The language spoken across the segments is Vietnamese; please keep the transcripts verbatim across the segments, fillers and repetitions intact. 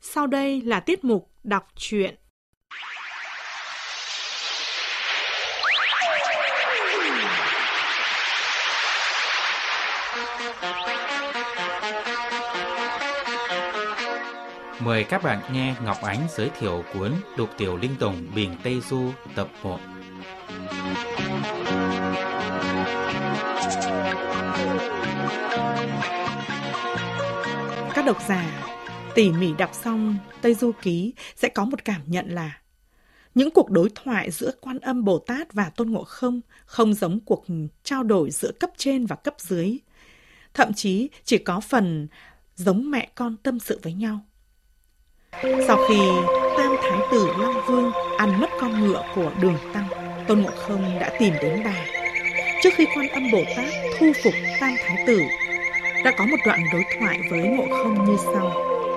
Sau đây là tiết mục đọc truyện. Mời các bạn nghe Ngọc Ánh giới thiệu cuốn Lục Tiểu Linh Tùng Biển Tây Du tập một. Các độc giả tỉ mỉ đọc xong Tây Du Ký sẽ có một cảm nhận là những cuộc đối thoại giữa Quan Âm Bồ Tát và Tôn Ngộ Không không giống cuộc trao đổi giữa cấp trên và cấp dưới. Thậm chí chỉ có phần giống mẹ con tâm sự với nhau. Sau khi Tam Thái tử Long Vương ăn mất con ngựa của Đường Tăng, Tôn Ngộ Không đã tìm đến bà. Trước khi Quan Âm Bồ Tát thu phục Tam Thái tử, đã có một đoạn đối thoại với Ngộ Không như sau.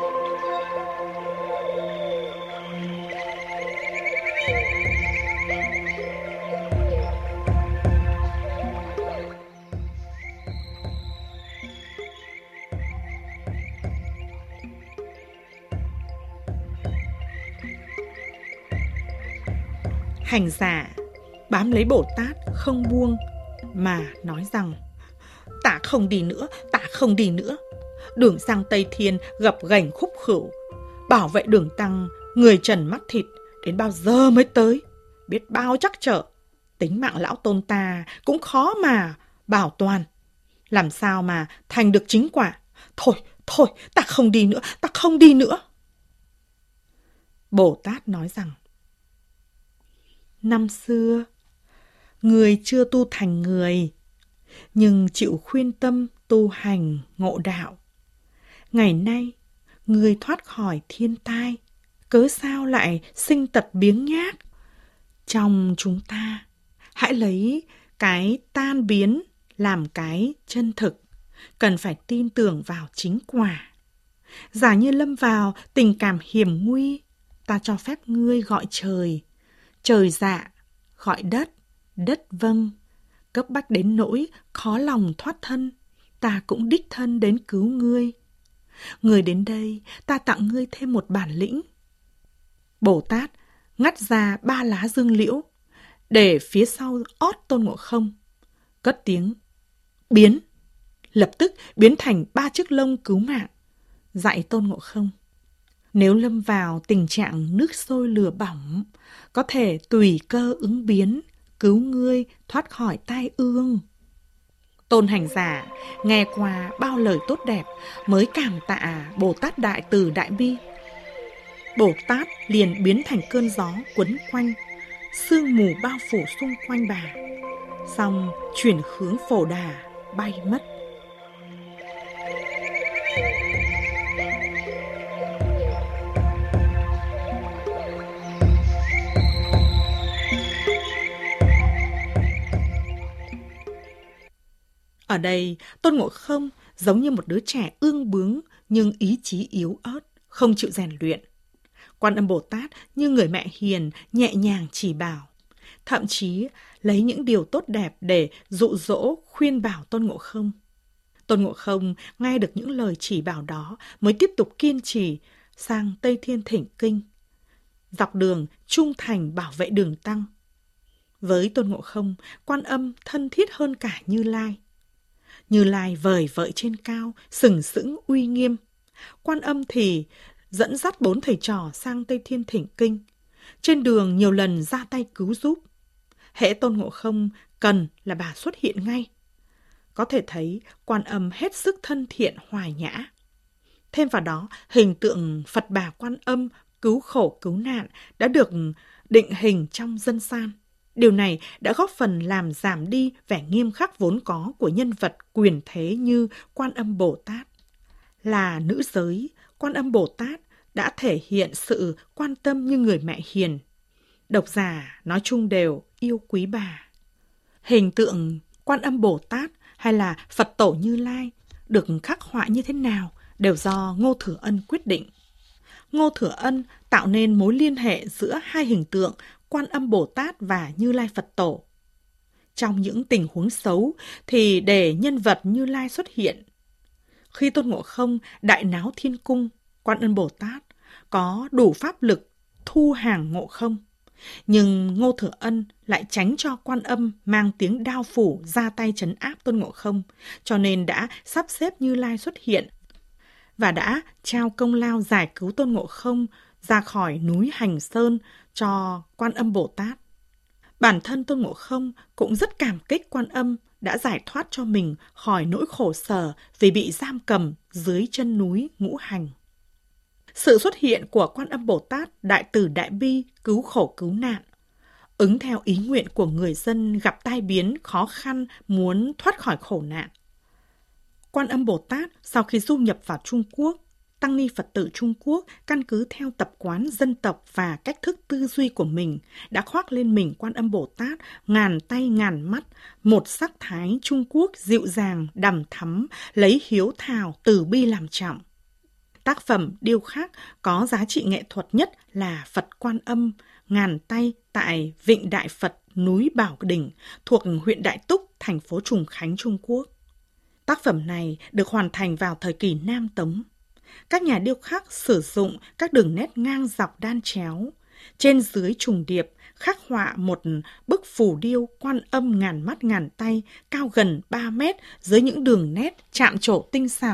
Hành giả bám lấy Bồ Tát không buông mà nói rằng: Ta không đi nữa, ta không đi nữa. Đường sang Tây Thiên gập ghềnh khúc khửu, bảo vệ Đường Tăng người trần mắt thịt, đến bao giờ mới tới? Biết bao trắc trở, tính mạng lão tôn ta cũng khó mà bảo toàn. Làm sao mà thành được chính quả? Thôi, thôi, ta không đi nữa, ta không đi nữa. Bồ Tát nói rằng: Năm xưa, người chưa tu thành người, nhưng chịu khuyên tâm tu hành ngộ đạo. Ngày nay, người thoát khỏi thiên tai, cớ sao lại sinh tật biếng nhác? Trong chúng ta, hãy lấy cái tan biến làm cái chân thực, cần phải tin tưởng vào chính quả. Giả như lâm vào tình cảm hiểm nguy, ta cho phép ngươi gọi trời, trời dạ, gọi đất, đất vâng. Cấp bách đến nỗi khó lòng thoát thân, ta cũng đích thân đến cứu ngươi. Người đến đây, ta tặng ngươi thêm một bản lĩnh. Bồ Tát ngắt ra ba lá dương liễu, để phía sau ót Tôn Ngộ Không, cất tiếng biến, lập tức biến thành ba chiếc lông cứu mạng, dạy Tôn Ngộ Không: nếu lâm vào tình trạng nước sôi lửa bỏng, có thể tùy cơ ứng biến, cứu ngươi thoát khỏi tai ương. Tôn hành giả nghe qua bao lời tốt đẹp mới cảm tạ Bồ Tát đại từ đại bi. Bồ Tát liền biến thành cơn gió quấn quanh, sương mù bao phủ xung quanh bà, xong chuyển hướng Phổ Đà bay mất. Ở đây, Tôn Ngộ Không giống như một đứa trẻ ương bướng nhưng ý chí yếu ớt, không chịu rèn luyện. Quan Âm Bồ Tát như người mẹ hiền, nhẹ nhàng chỉ bảo, thậm chí lấy những điều tốt đẹp để dụ dỗ, khuyên bảo Tôn Ngộ Không. Tôn Ngộ Không nghe được những lời chỉ bảo đó mới tiếp tục kiên trì sang Tây Thiên thỉnh kinh, dọc đường trung thành bảo vệ Đường Tăng. Với Tôn Ngộ Không, Quan Âm thân thiết hơn cả Như Lai. Như Lai vời vợi trên cao, sừng sững uy nghiêm. Quan Âm thì dẫn dắt bốn thầy trò sang Tây Thiên thỉnh kinh. Trên đường nhiều lần ra tay cứu giúp. Hễ Tôn Ngộ Không cần là bà xuất hiện ngay. Có thể thấy Quan Âm hết sức thân thiện hòa nhã. Thêm vào đó, hình tượng Phật Bà Quan Âm cứu khổ cứu nạn đã được định hình trong dân gian. Điều này đã góp phần làm giảm đi vẻ nghiêm khắc vốn có của nhân vật quyền thế như Quan Âm Bồ Tát. Là nữ giới, Quan Âm Bồ Tát đã thể hiện sự quan tâm như người mẹ hiền. Độc giả nói chung đều yêu quý bà. Hình tượng Quan Âm Bồ Tát hay là Phật Tổ Như Lai được khắc họa như thế nào đều do Ngô Thừa Ân quyết định. Ngô Thừa Ân tạo nên mối liên hệ giữa hai hình tượng Quan Âm Bồ Tát và Như Lai Phật Tổ. Trong những tình huống xấu thì để nhân vật Như Lai xuất hiện. Khi Tôn Ngộ Không đại náo thiên cung, Quan Âm Bồ Tát có đủ pháp lực thu hàng Ngộ Không. Nhưng Ngô Thừa Ân lại tránh cho Quan Âm mang tiếng đao phủ ra tay trấn áp Tôn Ngộ Không, cho nên đã sắp xếp Như Lai xuất hiện và đã trao công lao giải cứu Tôn Ngộ Không ra khỏi núi Hành Sơn cho Quan Âm Bồ Tát. Bản thân Tôn Ngộ Không cũng rất cảm kích Quan Âm đã giải thoát cho mình khỏi nỗi khổ sở vì bị giam cầm dưới chân núi Ngũ Hành. Sự xuất hiện của Quan Âm Bồ Tát đại từ đại bi, cứu khổ cứu nạn, ứng theo ý nguyện của người dân gặp tai biến khó khăn muốn thoát khỏi khổ nạn. Quan Âm Bồ Tát sau khi du nhập vào Trung Quốc, tăng ni Phật tử Trung Quốc căn cứ theo tập quán dân tộc và cách thức tư duy của mình đã khoác lên mình Quan Âm Bồ Tát ngàn tay ngàn mắt, một sắc thái Trung Quốc dịu dàng, đằm thắm, lấy hiếu thảo, từ bi làm trọng. Tác phẩm điêu khắc có giá trị nghệ thuật nhất là Phật Quan Âm ngàn tay tại Vịnh Đại Phật, núi Bảo Đỉnh, thuộc huyện Đại Túc, thành phố Trùng Khánh, Trung Quốc. Tác phẩm này được hoàn thành vào thời kỳ Nam Tống. Các nhà điêu khắc sử dụng các đường nét ngang dọc đan chéo, trên dưới trùng điệp, khắc họa một bức phù điêu Quan Âm ngàn mắt ngàn tay cao gần ba mét dưới những đường nét chạm trổ tinh xảo.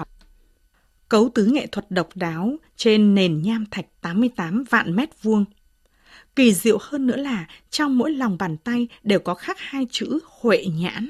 Cấu tứ nghệ thuật độc đáo trên nền nham thạch tám mươi tám vạn mét vuông. Kỳ diệu hơn nữa là trong mỗi lòng bàn tay đều có khắc hai chữ Huệ Nhãn.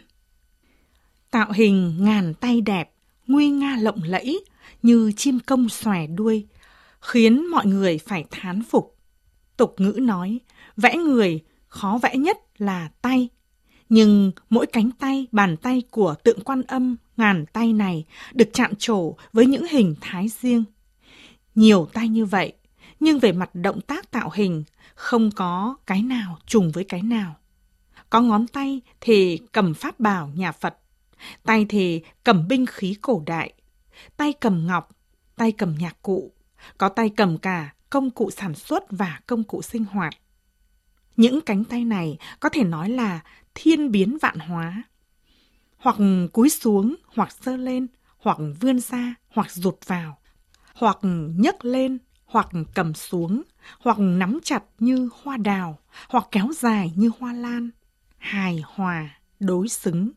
Tạo hình ngàn tay đẹp, nguy nga lộng lẫy, như chim công xòe đuôi, khiến mọi người phải thán phục. Tục ngữ nói, vẽ người khó vẽ nhất là tay, nhưng mỗi cánh tay, bàn tay của tượng Quan Âm ngàn tay này được chạm trổ với những hình thái riêng. Nhiều tay như vậy, nhưng về mặt động tác tạo hình, không có cái nào trùng với cái nào. Có ngón tay thì cầm pháp bảo nhà Phật, tay thì cầm binh khí cổ đại, tay cầm ngọc, tay cầm nhạc cụ, có tay cầm cả công cụ sản xuất và công cụ sinh hoạt. Những cánh tay này có thể nói là thiên biến vạn hóa, hoặc cúi xuống, hoặc giơ lên, hoặc vươn ra, hoặc rụt vào, hoặc nhấc lên, hoặc cầm xuống, hoặc nắm chặt như hoa đào, hoặc kéo dài như hoa lan, hài hòa, đối xứng.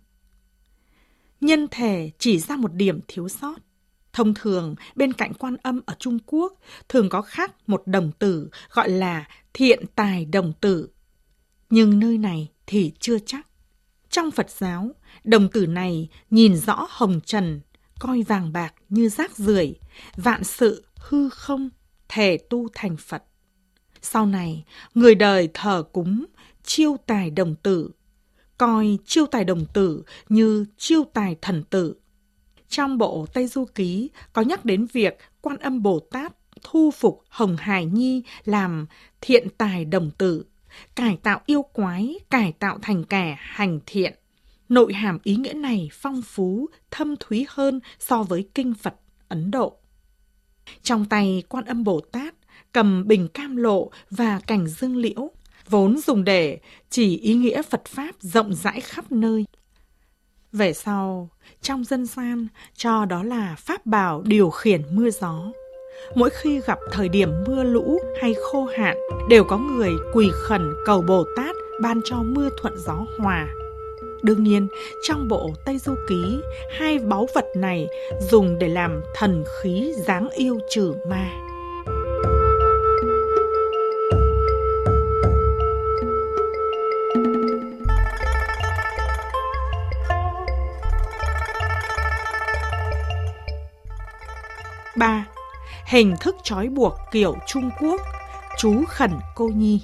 Nhân thể chỉ ra một điểm thiếu sót. Thông thường, bên cạnh Quan Âm ở Trung Quốc thường có khắc một đồng tử gọi là thiện tài đồng tử. Nhưng nơi này thì chưa chắc. Trong Phật giáo, đồng tử này nhìn rõ hồng trần, coi vàng bạc như rác rưởi, vạn sự hư không, thể tu thành Phật. Sau này, người đời thờ cúng chiêu tài đồng tử, coi chiêu tài đồng tử như chiêu tài thần tử. Trong bộ Tây Du Ký có nhắc đến việc Quan Âm Bồ Tát thu phục Hồng Hải Nhi làm thiện tài đồng tử, cải tạo yêu quái, cải tạo thành kẻ hành thiện. Nội hàm ý nghĩa này phong phú, thâm thúy hơn so với kinh Phật Ấn Độ. Trong tay Quan Âm Bồ Tát cầm bình cam lộ và cành dương liễu, vốn dùng để chỉ ý nghĩa Phật Pháp rộng rãi khắp nơi. Về sau, trong dân gian cho đó là pháp bảo điều khiển mưa gió. Mỗi khi gặp thời điểm mưa lũ hay khô hạn, đều có người quỳ khẩn cầu Bồ Tát ban cho mưa thuận gió hòa. Đương nhiên, trong bộ Tây Du Ký, hai báu vật này dùng để làm thần khí giáng yêu trừ ma. ba. Hình thức trói buộc kiểu Trung Quốc, chú khẩn cô nhi.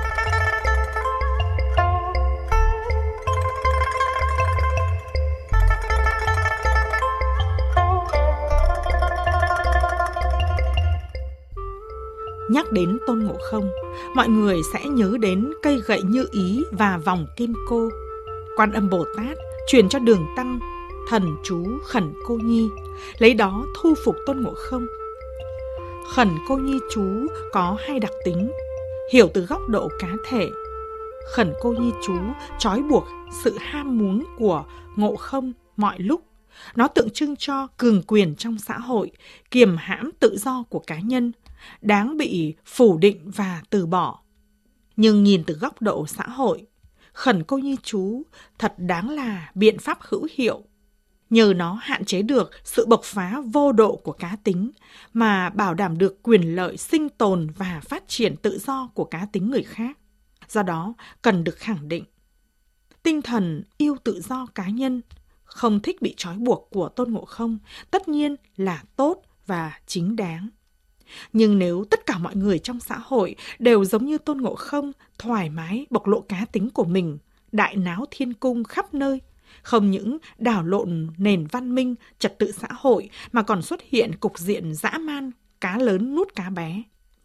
Nhắc đến Tôn Ngộ Không, mọi người sẽ nhớ đến cây gậy như ý và vòng kim cô. Quan Âm Bồ Tát truyền cho Đường Tăng thần chú khẩn cô nhi, lấy đó thu phục Tôn Ngộ Không. Khẩn cô nhi chú có hai đặc tính, hiểu từ góc độ cá thể. Khẩn cô nhi chú trói buộc sự ham muốn của Ngộ Không mọi lúc. Nó tượng trưng cho cường quyền trong xã hội, kiềm hãm tự do của cá nhân, đáng bị phủ định và từ bỏ. Nhưng nhìn từ góc độ xã hội, khẩn cô nhi chú thật đáng là biện pháp hữu hiệu. Nhờ nó hạn chế được sự bộc phá vô độ của cá tính mà bảo đảm được quyền lợi sinh tồn và phát triển tự do của cá tính người khác. Do đó, cần được khẳng định. Tinh thần yêu tự do cá nhân, không thích bị trói buộc của Tôn Ngộ Không tất nhiên là tốt và chính đáng. Nhưng nếu tất cả mọi người trong xã hội đều giống như Tôn Ngộ Không, thoải mái bộc lộ cá tính của mình, đại náo thiên cung khắp nơi, không những đảo lộn nền văn minh, trật tự xã hội mà còn xuất hiện cục diện dã man, cá lớn nuốt cá bé.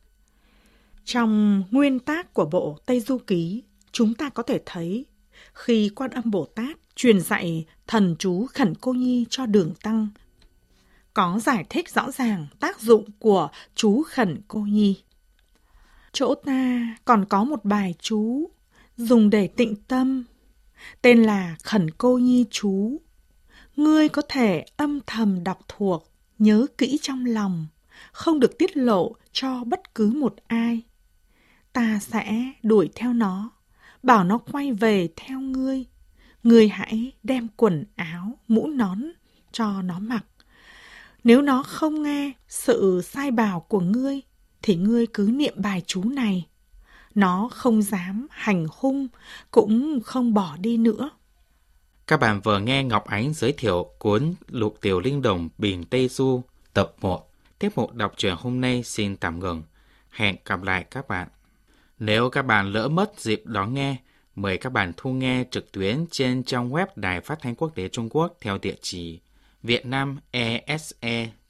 Trong nguyên tác của bộ Tây Du Ký, chúng ta có thể thấy khi Quan Âm Bồ Tát truyền dạy thần chú Khẩn Cô Nhi cho Đường Tăng, có giải thích rõ ràng tác dụng của chú Khẩn Cô Nhi. Chỗ ta còn có một bài chú dùng để tịnh tâm, tên là Khẩn Cô Nhi chú. Ngươi có thể âm thầm đọc thuộc, nhớ kỹ trong lòng, không được tiết lộ cho bất cứ một ai. Ta sẽ đuổi theo nó, bảo nó quay về theo ngươi. Ngươi hãy đem quần áo, mũ nón cho nó mặc. Nếu nó không nghe sự sai bảo của ngươi, thì ngươi cứ niệm bài chú này. Nó không dám hành hung, cũng không bỏ đi nữa. Các bạn vừa nghe Ngọc Ánh giới thiệu cuốn Lục Tiểu Linh Đồng Biển Tây Du tập một. Tiết mục đọc truyện hôm nay xin tạm ngừng. Hẹn gặp lại các bạn. Nếu các bạn lỡ mất dịp đón nghe, mời các bạn thu nghe trực tuyến trên trang web Đài Phát thanh Quốc tế Trung Quốc theo địa chỉ vietnam e s e